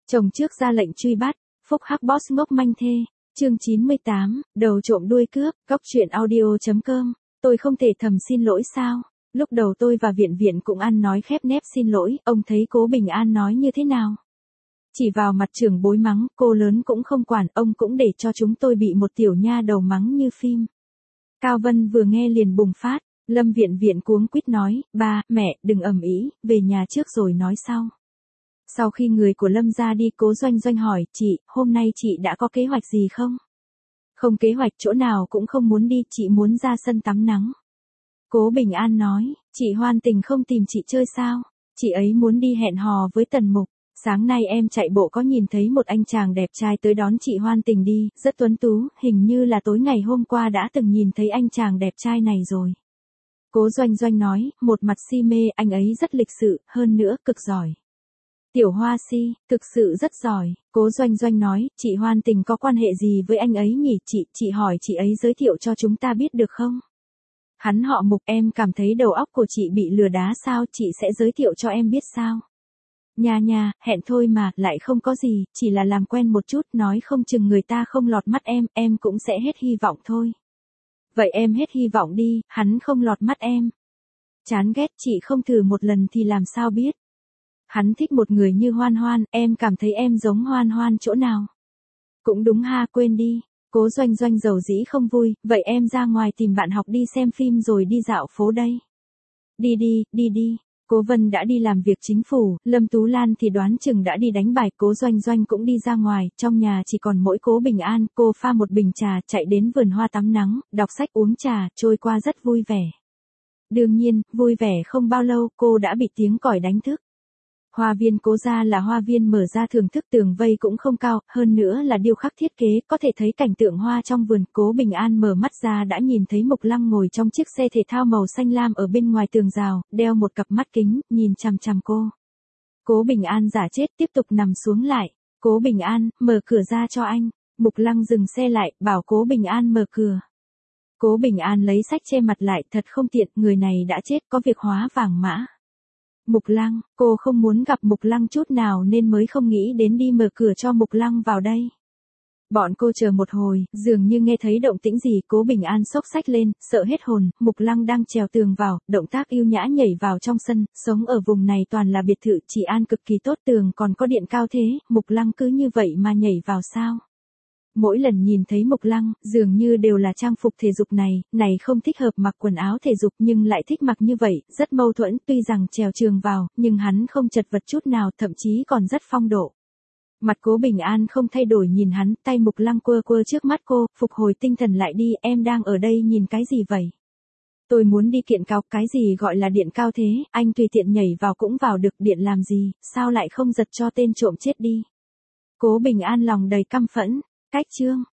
Chồng trước ra lệnh truy bắt, phúc hắc boss ngốc manh thê. Chương 98, đầu trộm đuôi cướp, góc truyện audio.com. Tôi không thể thầm xin lỗi sao? Lúc đầu tôi và Viện Viện cũng ăn nói khép nép xin lỗi, ông thấy Cố Bình An nói như thế nào? Chỉ vào mặt trưởng bối mắng, cô lớn cũng không quản, ông cũng để cho chúng tôi bị một tiểu nha đầu mắng như phim. Cao Vân vừa nghe liền bùng phát, Lâm Viện Viện cuống quýt nói, ba, mẹ, đừng ầm ĩ, về nhà trước rồi nói sau. Sau khi người của Lâm ra đi, Cố Doanh Doanh hỏi, chị, hôm nay chị đã có kế hoạch gì không? Không kế hoạch, chỗ nào cũng không muốn đi, chị muốn ra sân tắm nắng. Cố Bình An nói, chị Hoan Tình không tìm chị chơi sao? Chị ấy muốn đi hẹn hò với Tần Mục. Sáng nay em chạy bộ có nhìn thấy một anh chàng đẹp trai tới đón chị Hoan Tình đi, rất tuấn tú, hình như là tối ngày hôm qua đã từng nhìn thấy anh chàng đẹp trai này rồi. Cố Doanh Doanh nói, một mặt si mê, anh ấy rất lịch sự, hơn nữa, cực giỏi. Tiểu Hoa Si, thực sự rất giỏi. Cố Doanh Doanh nói, chị Hoan Tình có quan hệ gì với anh ấy nhỉ? Chị hỏi chị ấy giới thiệu cho chúng ta biết được không? Hắn họ Mục, em cảm thấy đầu óc của chị bị lừa đá sao? Chị sẽ giới thiệu cho em biết sao? Nha, hẹn thôi mà, lại không có gì, chỉ là làm quen một chút, nói không chừng người ta không lọt mắt em cũng sẽ hết hy vọng thôi. Vậy em hết hy vọng đi, hắn không lọt mắt em. Chán ghét, chị không thử một lần thì làm sao biết. Hắn thích một người như Hoan Hoan, em cảm thấy em giống Hoan Hoan chỗ nào? Cũng đúng ha, quên đi. Cố Doanh Doanh dầu dĩ không vui, vậy em ra ngoài tìm bạn học đi xem phim rồi đi dạo phố đây. Đi. Cố Vân đã đi làm việc chính phủ, Lâm Tú Lan thì đoán chừng đã đi đánh bài, Cố Doanh Doanh cũng đi ra ngoài, trong nhà chỉ còn mỗi Cố Bình An, cô pha một bình trà, chạy đến vườn hoa tắm nắng, đọc sách uống trà, trôi qua rất vui vẻ. Đương nhiên, vui vẻ không bao lâu, cô đã bị tiếng còi đánh thức. Hoa viên Cố gia là hoa viên mở ra thưởng thức, tường vây cũng không cao, hơn nữa là điêu khắc thiết kế, có thể thấy cảnh tượng hoa trong vườn. Cố Bình An mở mắt ra đã nhìn thấy Mục Lăng ngồi trong chiếc xe thể thao màu xanh lam ở bên ngoài tường rào, đeo một cặp mắt kính, nhìn chằm chằm cô. Cố Bình An giả chết, tiếp tục nằm xuống lại. Cố Bình An, mở cửa ra cho anh. Mục Lăng dừng xe lại, bảo Cố Bình An mở cửa. Cố Bình An lấy sách che mặt lại, thật không tiện, người này đã chết, có việc hóa vàng mã. Mục Lăng, cô không muốn gặp Mục Lăng chút nào nên mới không nghĩ đến đi mở cửa cho Mục Lăng vào đây. Bọn cô chờ một hồi, dường như nghe thấy động tĩnh gì, Cố Bình An xốc sách lên, sợ hết hồn, Mục Lăng đang trèo tường vào, động tác yêu nhã nhảy vào trong sân, sống ở vùng này toàn là biệt thự, trị an cực kỳ tốt, tường còn có điện cao thế, Mục Lăng cứ như vậy mà nhảy vào sao? Mỗi lần nhìn thấy Mục Lăng, dường như đều là trang phục thể dục này không thích hợp mặc quần áo thể dục nhưng lại thích mặc như vậy, rất mâu thuẫn, tuy rằng trèo tường vào, nhưng hắn không chật vật chút nào, thậm chí còn rất phong độ. Mặt Cố Bình An không thay đổi nhìn hắn, tay Mục Lăng quơ trước mắt cô, phục hồi tinh thần lại đi, em đang ở đây nhìn cái gì vậy? Tôi muốn đi kiện cáo, cái gì gọi là điện cao thế, anh tùy tiện nhảy vào cũng vào được, điện làm gì, sao lại không giật cho tên trộm chết đi? Cố Bình An lòng đầy căm phẫn. Cách chương